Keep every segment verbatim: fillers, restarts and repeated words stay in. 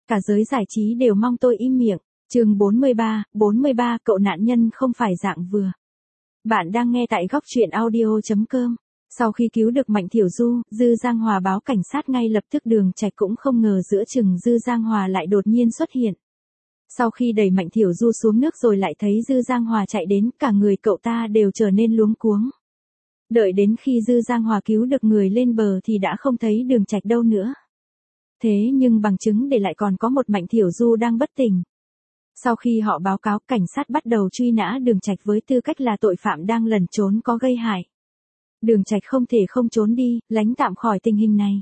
cả giới giải trí đều mong tôi im miệng. Chương bốn mươi ba, bốn mươi ba, cậu nạn nhân không phải dạng vừa. Bạn đang nghe tại góc truyện audio chấm com. Sau khi cứu được Mạnh Thiểu Du, Dư Giang Hòa báo cảnh sát ngay lập tức. Đường Trạch cũng không ngờ giữa chừng Dư Giang Hòa lại đột nhiên xuất hiện. Sau khi đẩy Mạnh Thiểu Du xuống nước rồi lại thấy Dư Giang Hòa chạy đến, cả người cậu ta đều trở nên luống cuống. Đợi đến khi Dư Giang Hòa cứu được người lên bờ thì đã không thấy Đường Trạch đâu nữa. Thế nhưng bằng chứng để lại còn có một Mạnh Thiểu Du đang bất tỉnh. Sau khi họ báo cáo, cảnh sát bắt đầu truy nã Đường Trạch với tư cách là tội phạm đang lẩn trốn có gây hại. Đường Trạch không thể không trốn đi, lánh tạm khỏi tình hình này.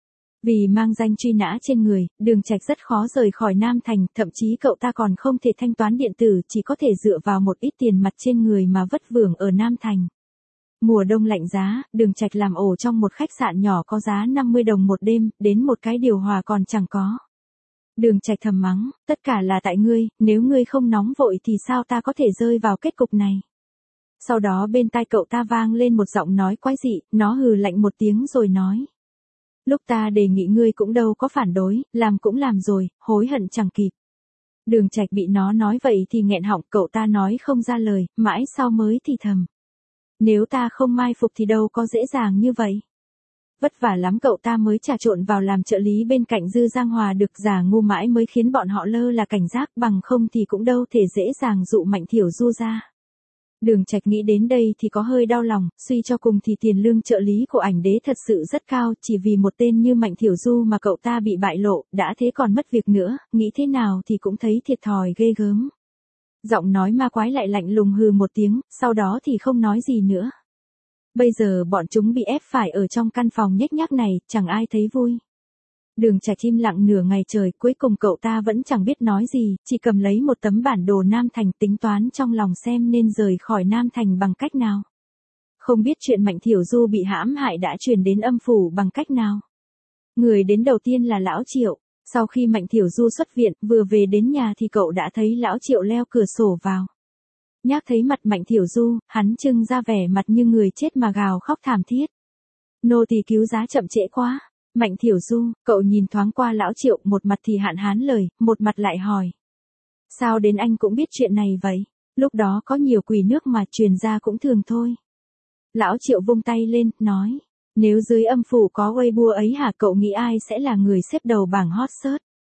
Vì mang danh truy nã trên người, Đường Trạch rất khó rời khỏi Nam Thành, thậm chí cậu ta còn không thể thanh toán điện tử, chỉ có thể dựa vào một ít tiền mặt trên người mà vất vưởng ở Nam Thành. Mùa đông lạnh giá, Đường Trạch làm ổ trong một khách sạn nhỏ có giá năm mươi đồng một đêm, đến một cái điều hòa còn chẳng có. Đường Trạch thầm mắng, tất cả là tại ngươi, nếu ngươi không nóng vội thì sao ta có thể rơi vào kết cục này. Sau đó bên tai cậu ta vang lên một giọng nói quái dị, nó hừ lạnh một tiếng rồi nói. Lúc ta đề nghị ngươi cũng đâu có phản đối, làm cũng làm rồi, hối hận chẳng kịp. Đường Trạch bị nó nói vậy thì nghẹn họng, cậu ta nói không ra lời, mãi sau mới thì thầm. Nếu ta không mai phục thì đâu có dễ dàng như vậy. Vất vả lắm cậu ta mới trà trộn vào làm trợ lý bên cạnh Dư Giang Hòa được, giả ngu mãi mới khiến bọn họ lơ là cảnh giác, bằng không thì cũng đâu thể dễ dàng dụ Mạnh Thiểu Du ra. Đường Trạch nghĩ đến đây thì có hơi đau lòng, suy cho cùng thì tiền lương trợ lý của ảnh đế thật sự rất cao, chỉ vì một tên như Mạnh Thiểu Du mà cậu ta bị bại lộ, đã thế còn mất việc nữa, nghĩ thế nào thì cũng thấy thiệt thòi ghê gớm. Giọng nói ma quái lại lạnh lùng hừ một tiếng, sau đó thì không nói gì nữa. Bây giờ bọn chúng bị ép phải ở trong căn phòng nhếch nhác này, chẳng ai thấy vui. Đường Trạch im lặng nửa ngày trời, cuối cùng cậu ta vẫn chẳng biết nói gì, chỉ cầm lấy một tấm bản đồ Nam Thành tính toán trong lòng xem nên rời khỏi Nam Thành bằng cách nào. Không biết chuyện Mạnh Thiểu Du bị hãm hại đã truyền đến âm phủ bằng cách nào. Người đến đầu tiên là Lão Triệu. Sau khi Mạnh Thiểu Du xuất viện, vừa về đến nhà thì cậu đã thấy Lão Triệu leo cửa sổ vào. Nhác thấy mặt Mạnh Thiểu Du, hắn trưng ra vẻ mặt như người chết mà gào khóc thảm thiết. Nô tỳ cứu giá chậm trễ quá. Mạnh Thiểu Du, cậu nhìn thoáng qua Lão Triệu, một mặt thì hạn hán lời, một mặt lại hỏi. Sao đến anh cũng biết chuyện này vậy? Lúc đó có nhiều quỷ nước mà truyền ra cũng thường thôi. Lão Triệu vung tay lên, nói. Nếu dưới âm phủ có Weibo ấy hả, cậu nghĩ ai sẽ là người xếp đầu bảng hot search?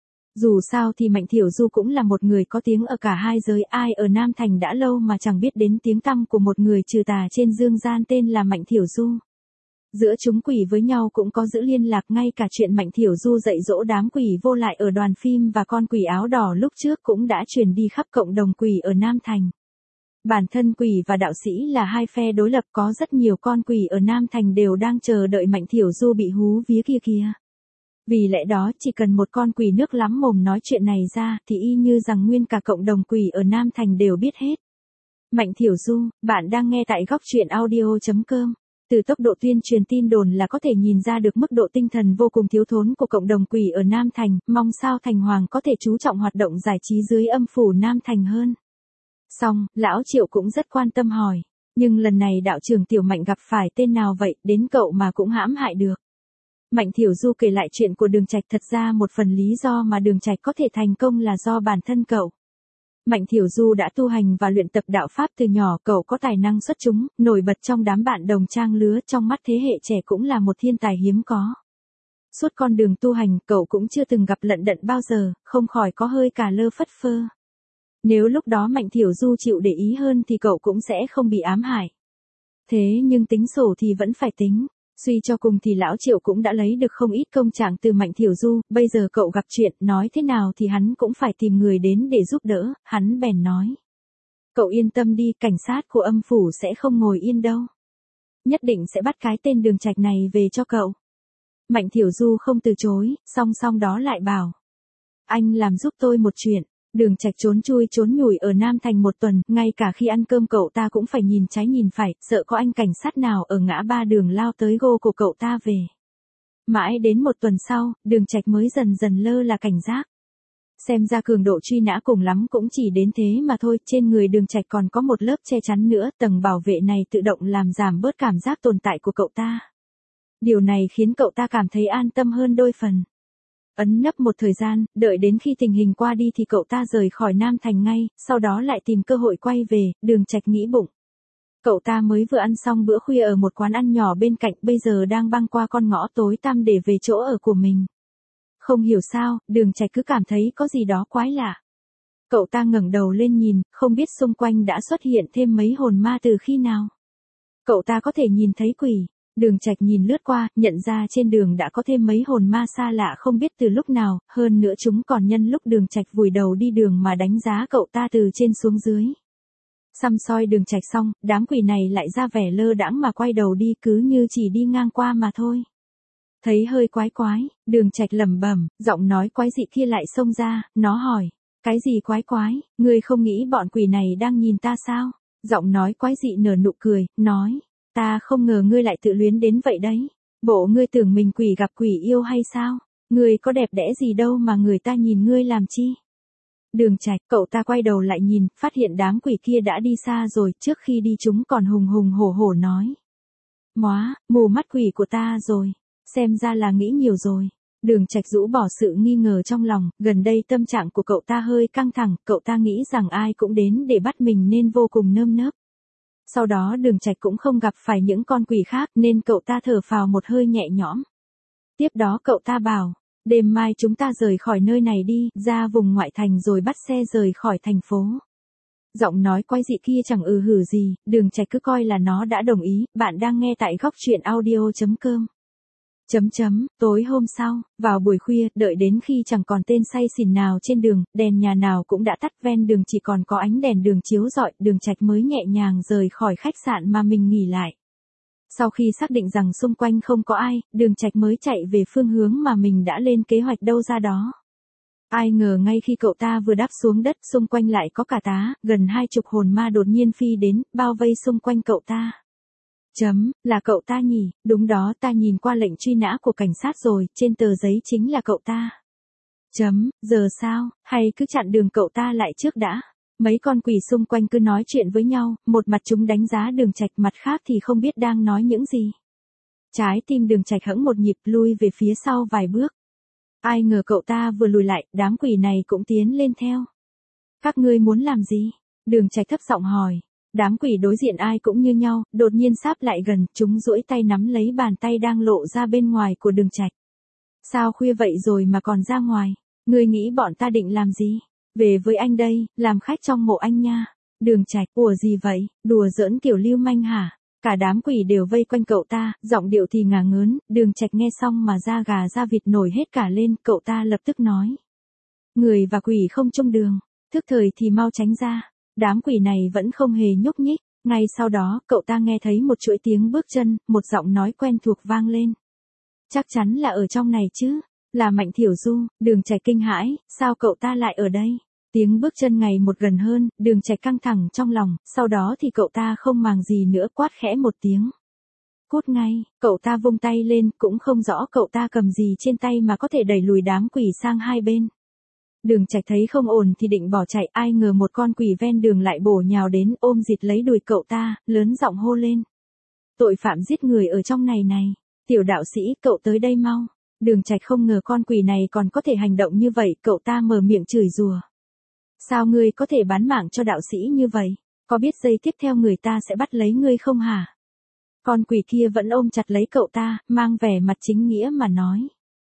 Dù sao thì Mạnh Thiểu Du cũng là một người có tiếng ở cả hai giới, ai ở Nam Thành đã lâu mà chẳng biết đến tiếng tăm của một người trừ tà trên dương gian tên là Mạnh Thiểu Du. Giữa chúng quỷ với nhau cũng có giữ liên lạc, ngay cả chuyện Mạnh Thiểu Du dạy dỗ đám quỷ vô lại ở đoàn phim và con quỷ áo đỏ lúc trước cũng đã truyền đi khắp cộng đồng quỷ ở Nam Thành. Bản thân quỷ và đạo sĩ là hai phe đối lập, có rất nhiều con quỷ ở Nam Thành đều đang chờ đợi Mạnh Thiểu Du bị hú vía kia kìa. Vì lẽ đó chỉ cần một con quỷ nước lắm mồm nói chuyện này ra thì y như rằng nguyên cả cộng đồng quỷ ở Nam Thành đều biết hết. Mạnh Thiểu Du, bạn đang nghe tại góc truyện audio chấm com. Từ tốc độ tuyên truyền tin đồn là có thể nhìn ra được mức độ tinh thần vô cùng thiếu thốn của cộng đồng quỷ ở Nam Thành, mong sao Thành Hoàng có thể chú trọng hoạt động giải trí dưới âm phủ Nam Thành hơn. Xong, Lão Triệu cũng rất quan tâm hỏi, nhưng lần này đạo trưởng Tiểu Mạnh gặp phải tên nào vậy, đến cậu mà cũng hãm hại được. Mạnh Thiểu Du kể lại chuyện của Đường Trạch, thật ra một phần lý do mà Đường Trạch có thể thành công là do bản thân cậu. Mạnh Thiểu Du đã tu hành và luyện tập đạo Pháp từ nhỏ, cậu có tài năng xuất chúng, nổi bật trong đám bạn đồng trang lứa, trong mắt thế hệ trẻ cũng là một thiên tài hiếm có. Suốt con đường tu hành, cậu cũng chưa từng gặp lận đận bao giờ, không khỏi có hơi cả lơ phất phơ. Nếu lúc đó Mạnh Thiểu Du chịu để ý hơn thì cậu cũng sẽ không bị ám hại. Thế nhưng tính sổ thì vẫn phải tính. Suy cho cùng thì Lão Triệu cũng đã lấy được không ít công trạng từ Mạnh Thiểu Du, bây giờ cậu gặp chuyện, nói thế nào thì hắn cũng phải tìm người đến để giúp đỡ, hắn bèn nói. Cậu yên tâm đi, cảnh sát của âm phủ sẽ không ngồi yên đâu. Nhất định sẽ bắt cái tên Đường Trạch này về cho cậu. Mạnh Thiểu Du không từ chối, song song đó lại bảo. Anh làm giúp tôi một chuyện. Đường Trạch trốn chui trốn nhủi ở Nam Thành một tuần, ngay cả khi ăn cơm cậu ta cũng phải nhìn trái nhìn phải, sợ có anh cảnh sát nào ở ngã ba đường lao tới gô của cậu ta về. Mãi đến một tuần sau, Đường Trạch mới dần dần lơ là cảnh giác. Xem ra cường độ truy nã cùng lắm cũng chỉ đến thế mà thôi, trên người Đường Trạch còn có một lớp che chắn nữa, tầng bảo vệ này tự động làm giảm bớt cảm giác tồn tại của cậu ta. Điều này khiến cậu ta cảm thấy an tâm hơn đôi phần. Ấn nấp một thời gian, đợi đến khi tình hình qua đi thì cậu ta rời khỏi Nam Thành ngay, sau đó lại tìm cơ hội quay về, Đường Trạch nghĩ bụng. Cậu ta mới vừa ăn xong bữa khuya ở một quán ăn nhỏ bên cạnh, bây giờ đang băng qua con ngõ tối tăm để về chỗ ở của mình. Không hiểu sao, Đường Trạch cứ cảm thấy có gì đó quái lạ. Cậu ta ngẩng đầu lên nhìn, không biết xung quanh đã xuất hiện thêm mấy hồn ma từ khi nào. Cậu ta có thể nhìn thấy quỷ. Đường Trạch nhìn lướt qua, nhận ra trên đường đã có thêm mấy hồn ma xa lạ không biết từ lúc nào, hơn nữa chúng còn nhân lúc Đường Trạch vùi đầu đi đường mà đánh giá cậu ta từ trên xuống dưới. Săm soi Đường Trạch xong, đám quỷ này lại ra vẻ lơ đãng mà quay đầu đi, cứ như chỉ đi ngang qua mà thôi. Thấy hơi quái quái, Đường Trạch lẩm bẩm, giọng nói quái dị kia lại xông ra, nó hỏi, cái gì quái quái, ngươi không nghĩ bọn quỷ này đang nhìn ta sao? Giọng nói quái dị nở nụ cười, nói, ta không ngờ ngươi lại tự luyến đến vậy đấy. Bộ ngươi tưởng mình quỷ gặp quỷ yêu hay sao? Ngươi có đẹp đẽ gì đâu mà người ta nhìn ngươi làm chi? Đường Trạch, cậu ta quay đầu lại nhìn, phát hiện đám quỷ kia đã đi xa rồi, trước khi đi chúng còn hùng hùng hổ hổ nói. Móa, mù mắt quỷ của ta rồi, xem ra là nghĩ nhiều rồi. Đường Trạch rũ bỏ sự nghi ngờ trong lòng, gần đây tâm trạng của cậu ta hơi căng thẳng, cậu ta nghĩ rằng ai cũng đến để bắt mình nên vô cùng nơm nớp. Sau đó Đường Trạch cũng không gặp phải những con quỷ khác nên cậu ta thở phào một hơi nhẹ nhõm. Tiếp đó cậu ta bảo, đêm mai chúng ta rời khỏi nơi này đi, ra vùng ngoại thành rồi bắt xe rời khỏi thành phố. Giọng nói quái dị kia chẳng ừ hử gì, Đường Trạch cứ coi là nó đã đồng ý, bạn đang nghe tại góc truyện audio chấm com. Chấm chấm, tối hôm sau, vào buổi khuya, đợi đến khi chẳng còn tên say xỉn nào trên đường, đèn nhà nào cũng đã tắt, ven đường chỉ còn có ánh đèn đường chiếu rọi, Đường Trạch mới nhẹ nhàng rời khỏi khách sạn mà mình nghỉ lại. Sau khi xác định rằng xung quanh không có ai, Đường Trạch mới chạy về phương hướng mà mình đã lên kế hoạch đâu ra đó. Ai ngờ ngay khi cậu ta vừa đáp xuống đất, xung quanh lại có cả tá, gần hai chục hồn ma đột nhiên phi đến, bao vây xung quanh cậu ta. Chấm, là cậu ta nhỉ, đúng đó, ta nhìn qua lệnh truy nã của cảnh sát rồi, trên tờ giấy chính là cậu ta. Chấm, giờ sao, hay cứ chặn đường cậu ta lại trước đã. Mấy con quỷ xung quanh cứ nói chuyện với nhau, một mặt chúng đánh giá Đường Trạch, mặt khác thì không biết đang nói những gì. Trái tim Đường Trạch hững một nhịp, lui về phía sau vài bước. Ai ngờ cậu ta vừa lùi lại, đám quỷ này cũng tiến lên theo. Các ngươi muốn làm gì? Đường Trạch thấp giọng hỏi. Đám quỷ đối diện ai cũng như nhau, đột nhiên sáp lại gần, chúng duỗi tay nắm lấy bàn tay đang lộ ra bên ngoài của Đường Trạch. Sao khuya vậy rồi mà còn ra ngoài? Ngươi nghĩ bọn ta định làm gì? Về với anh đây, làm khách trong mộ anh nha. Đường Trạch, ủa gì vậy, đùa giỡn kiểu lưu manh hả? Cả đám quỷ đều vây quanh cậu ta, giọng điệu thì ngả ngớn, Đường Trạch nghe xong mà da gà da vịt nổi hết cả lên, cậu ta lập tức nói. Người và quỷ không chung đường, thức thời thì mau tránh ra. Đám quỷ này vẫn không hề nhúc nhích, ngay sau đó, cậu ta nghe thấy một chuỗi tiếng bước chân, một giọng nói quen thuộc vang lên. Chắc chắn là ở trong này chứ, là Mạnh Thiểu Du. Đường Trạch kinh hãi, sao cậu ta lại ở đây? Tiếng bước chân ngày một gần hơn, Đường Trạch căng thẳng trong lòng, sau đó thì cậu ta không màng gì nữa, quát khẽ một tiếng. Cút ngay, cậu ta vung tay lên, cũng không rõ cậu ta cầm gì trên tay mà có thể đẩy lùi đám quỷ sang hai bên. Đường Trạch thấy không ổn thì định bỏ chạy, ai ngờ một con quỷ ven đường lại bổ nhào đến, ôm dịt lấy đùi cậu ta, lớn giọng hô lên. Tội phạm giết người ở trong này này, tiểu đạo sĩ, cậu tới đây mau. Đường Trạch không ngờ con quỷ này còn có thể hành động như vậy, cậu ta mở miệng chửi rủa. Sao ngươi có thể bán mạng cho đạo sĩ như vậy? Có biết giây tiếp theo người ta sẽ bắt lấy ngươi không hả? Con quỷ kia vẫn ôm chặt lấy cậu ta, mang vẻ mặt chính nghĩa mà nói.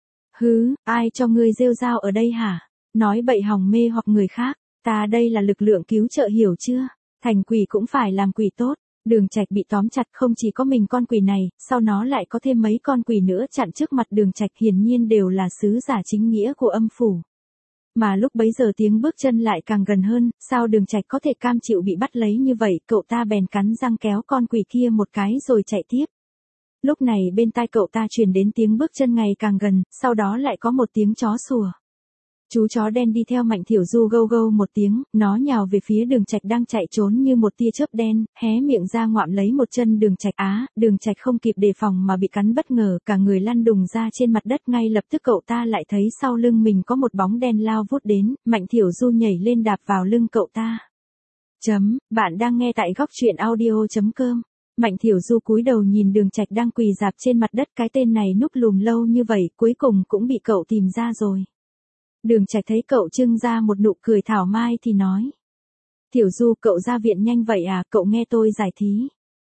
Hứ, ai cho ngươi rêu rao ở đây hả? Nói bậy hòng mê hoặc người khác, ta đây là lực lượng cứu trợ hiểu chưa? Thành quỷ cũng phải làm quỷ tốt. Đường Trạch bị tóm chặt, không chỉ có mình con quỷ này, sau nó lại có thêm mấy con quỷ nữa chặn trước mặt Đường Trạch, hiển nhiên đều là sứ giả chính nghĩa của âm phủ. Mà lúc bấy giờ tiếng bước chân lại càng gần hơn, sao Đường Trạch có thể cam chịu bị bắt lấy như vậy, cậu ta bèn cắn răng kéo con quỷ kia một cái rồi chạy tiếp. Lúc này bên tai cậu ta truyền đến tiếng bước chân ngày càng gần, sau đó lại có một tiếng chó sủa. Chú chó đen đi theo Mạnh Thiểu Du gâu gâu một tiếng, nó nhào về phía Đường Trạch đang chạy trốn như một tia chớp đen, hé miệng ra ngoạm lấy một chân Đường Trạch. Á, Đường Trạch không kịp đề phòng mà bị cắn bất ngờ, cả người lăn đùng ra trên mặt đất, ngay lập tức cậu ta lại thấy sau lưng mình có một bóng đen lao vút đến, Mạnh Thiểu Du nhảy lên đạp vào lưng cậu ta. Chấm, bạn đang nghe tại góc truyện audio chấm com. Mạnh Thiểu Du cúi đầu nhìn Đường Trạch đang quỳ rạp trên mặt đất, cái tên này núp lùm lâu như vậy, cuối cùng cũng bị cậu tìm ra rồi. Đường Trạch thấy cậu trưng ra một nụ cười thảo mai thì nói. Thiểu Du, cậu ra viện nhanh vậy à, cậu nghe tôi giải thí.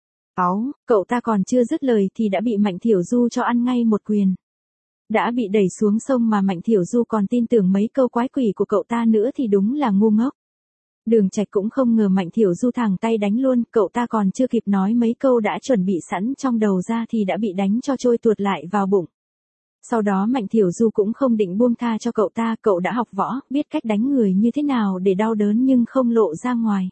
Áo, cậu ta còn chưa dứt lời thì đã bị Mạnh Thiểu Du cho ăn ngay một quyền. Đã bị đẩy xuống sông mà Mạnh Thiểu Du còn tin tưởng mấy câu quái quỷ của cậu ta nữa thì đúng là ngu ngốc. Đường Trạch cũng không ngờ Mạnh Thiểu Du thẳng tay đánh luôn, cậu ta còn chưa kịp nói mấy câu đã chuẩn bị sẵn trong đầu ra thì đã bị đánh cho trôi tuột lại vào bụng. Sau đó Mạnh Thiểu Du cũng không định buông tha cho cậu ta, cậu đã học võ, biết cách đánh người như thế nào để đau đớn nhưng không lộ ra ngoài.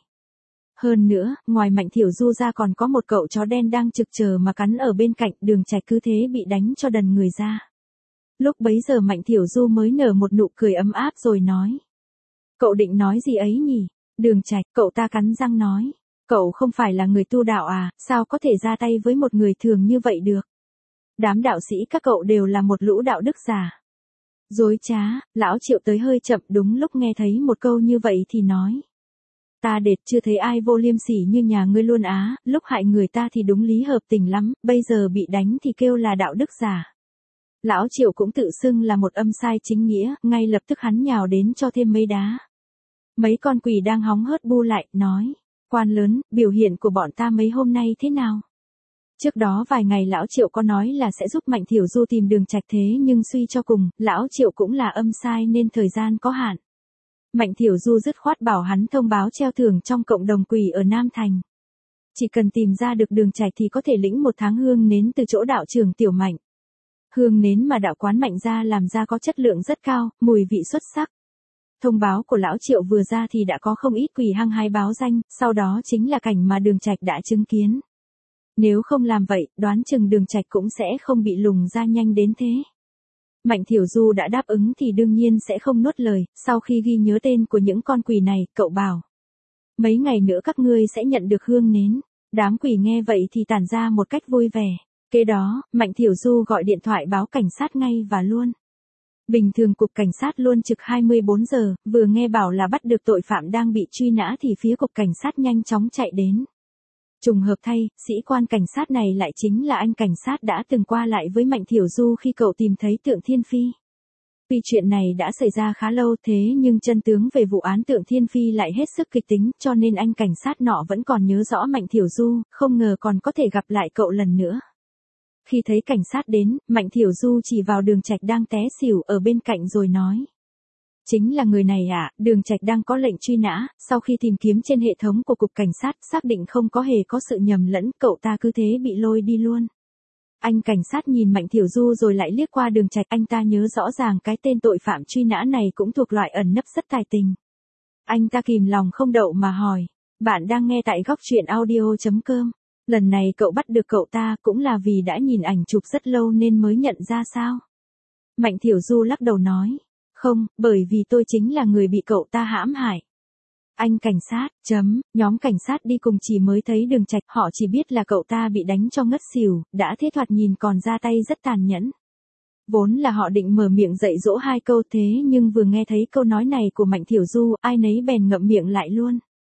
Hơn nữa, ngoài Mạnh Thiểu Du ra còn có một cậu chó đen đang trực chờ mà cắn ở bên cạnh, Đường Trạch cứ thế bị đánh cho đần người ra. Lúc bấy giờ Mạnh Thiểu Du mới nở một nụ cười ấm áp rồi nói. Cậu định nói gì ấy nhỉ? Đường Trạch, cậu ta cắn răng nói. Cậu không phải là người tu đạo à, sao có thể ra tay với một người thường như vậy được? Đám đạo sĩ các cậu đều là một lũ đạo đức giả. Dối trá, lão Triệu tới hơi chậm, đúng lúc nghe thấy một câu như vậy thì nói. Ta đệt chưa thấy ai vô liêm sỉ như nhà ngươi luôn á, lúc hại người ta thì đúng lý hợp tình lắm, bây giờ bị đánh thì kêu là đạo đức giả. Lão Triệu cũng tự xưng là một âm sai chính nghĩa, ngay lập tức hắn nhào đến cho thêm mấy đá. Mấy con quỷ đang hóng hớt bu lại, nói. Quan lớn, biểu hiện của bọn ta mấy hôm nay thế nào? Trước đó vài ngày lão Triệu có nói là sẽ giúp Mạnh Thiểu Du tìm Đường Trạch, thế nhưng suy cho cùng, lão Triệu cũng là âm sai nên thời gian có hạn. Mạnh Thiểu Du dứt khoát bảo hắn thông báo treo thưởng trong cộng đồng quỷ ở Nam Thành. Chỉ cần tìm ra được Đường Trạch thì có thể lĩnh một tháng hương nến từ chỗ đạo trưởng Tiểu Mạnh. Hương nến mà đạo quán Mạnh gia làm ra có chất lượng rất cao, mùi vị xuất sắc. Thông báo của lão Triệu vừa ra thì đã có không ít quỷ hăng hái báo danh, sau đó chính là cảnh mà Đường Trạch đã chứng kiến. Nếu không làm vậy, đoán chừng Đường Trạch cũng sẽ không bị lùng ra nhanh đến thế. Mạnh Thiểu Du đã đáp ứng thì đương nhiên sẽ không nuốt lời, sau khi ghi nhớ tên của những con quỷ này, cậu bảo. Mấy ngày nữa các ngươi sẽ nhận được hương nến. Đám quỷ nghe vậy thì tản ra một cách vui vẻ. Kế đó, Mạnh Thiểu Du gọi điện thoại báo cảnh sát ngay và luôn. Bình thường cục cảnh sát luôn trực hai mươi bốn giờ, vừa nghe bảo là bắt được tội phạm đang bị truy nã thì phía cục cảnh sát nhanh chóng chạy đến. Trùng hợp thay, sĩ quan cảnh sát này lại chính là anh cảnh sát đã từng qua lại với Mạnh Thiểu Du khi cậu tìm thấy Tượng Thiên Phi. Tuy chuyện này đã xảy ra khá lâu thế nhưng chân tướng về vụ án Tượng Thiên Phi lại hết sức kịch tính, cho nên anh cảnh sát nọ vẫn còn nhớ rõ Mạnh Thiểu Du, không ngờ còn có thể gặp lại cậu lần nữa. Khi thấy cảnh sát đến, Mạnh Thiểu Du chỉ vào Đường Trạch đang té xỉu ở bên cạnh rồi nói. Chính là người này ạ, à, Đường Trạch đang có lệnh truy nã, sau khi tìm kiếm trên hệ thống của cục cảnh sát xác định không có hề có sự nhầm lẫn, cậu ta cứ thế bị lôi đi luôn. Anh cảnh sát nhìn Mạnh Thiểu Du rồi lại liếc qua Đường Trạch, anh ta nhớ rõ ràng cái tên tội phạm truy nã này cũng thuộc loại ẩn nấp rất tài tình. Anh ta kìm lòng không đậu mà hỏi, bạn đang nghe tại góc truyện audio chấm com. Lần này cậu bắt được cậu ta cũng là vì đã nhìn ảnh chụp rất lâu nên mới nhận ra sao? Mạnh Thiểu Du lắc đầu nói, không, bởi vì tôi chính là người bị cậu ta hãm hại. Anh cảnh sát, chấm, nhóm cảnh sát đi cùng chỉ mới thấy Đường Trạch, họ chỉ biết là cậu ta bị đánh cho ngất xỉu, đã thế thoạt nhìn còn ra tay rất tàn nhẫn. Vốn là họ định mở miệng dạy dỗ hai câu thế nhưng vừa nghe thấy câu nói này của Mạnh Thiểu Du, ai nấy bèn ngậm miệng lại luôn.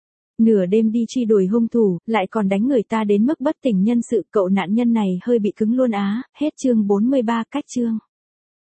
Nửa đêm đi truy đuổi hung thủ, lại còn đánh người ta đến mức bất tỉnh nhân sự, cậu nạn nhân này hơi bị cứng luôn á, hết chương bốn mươi ba, cách chương.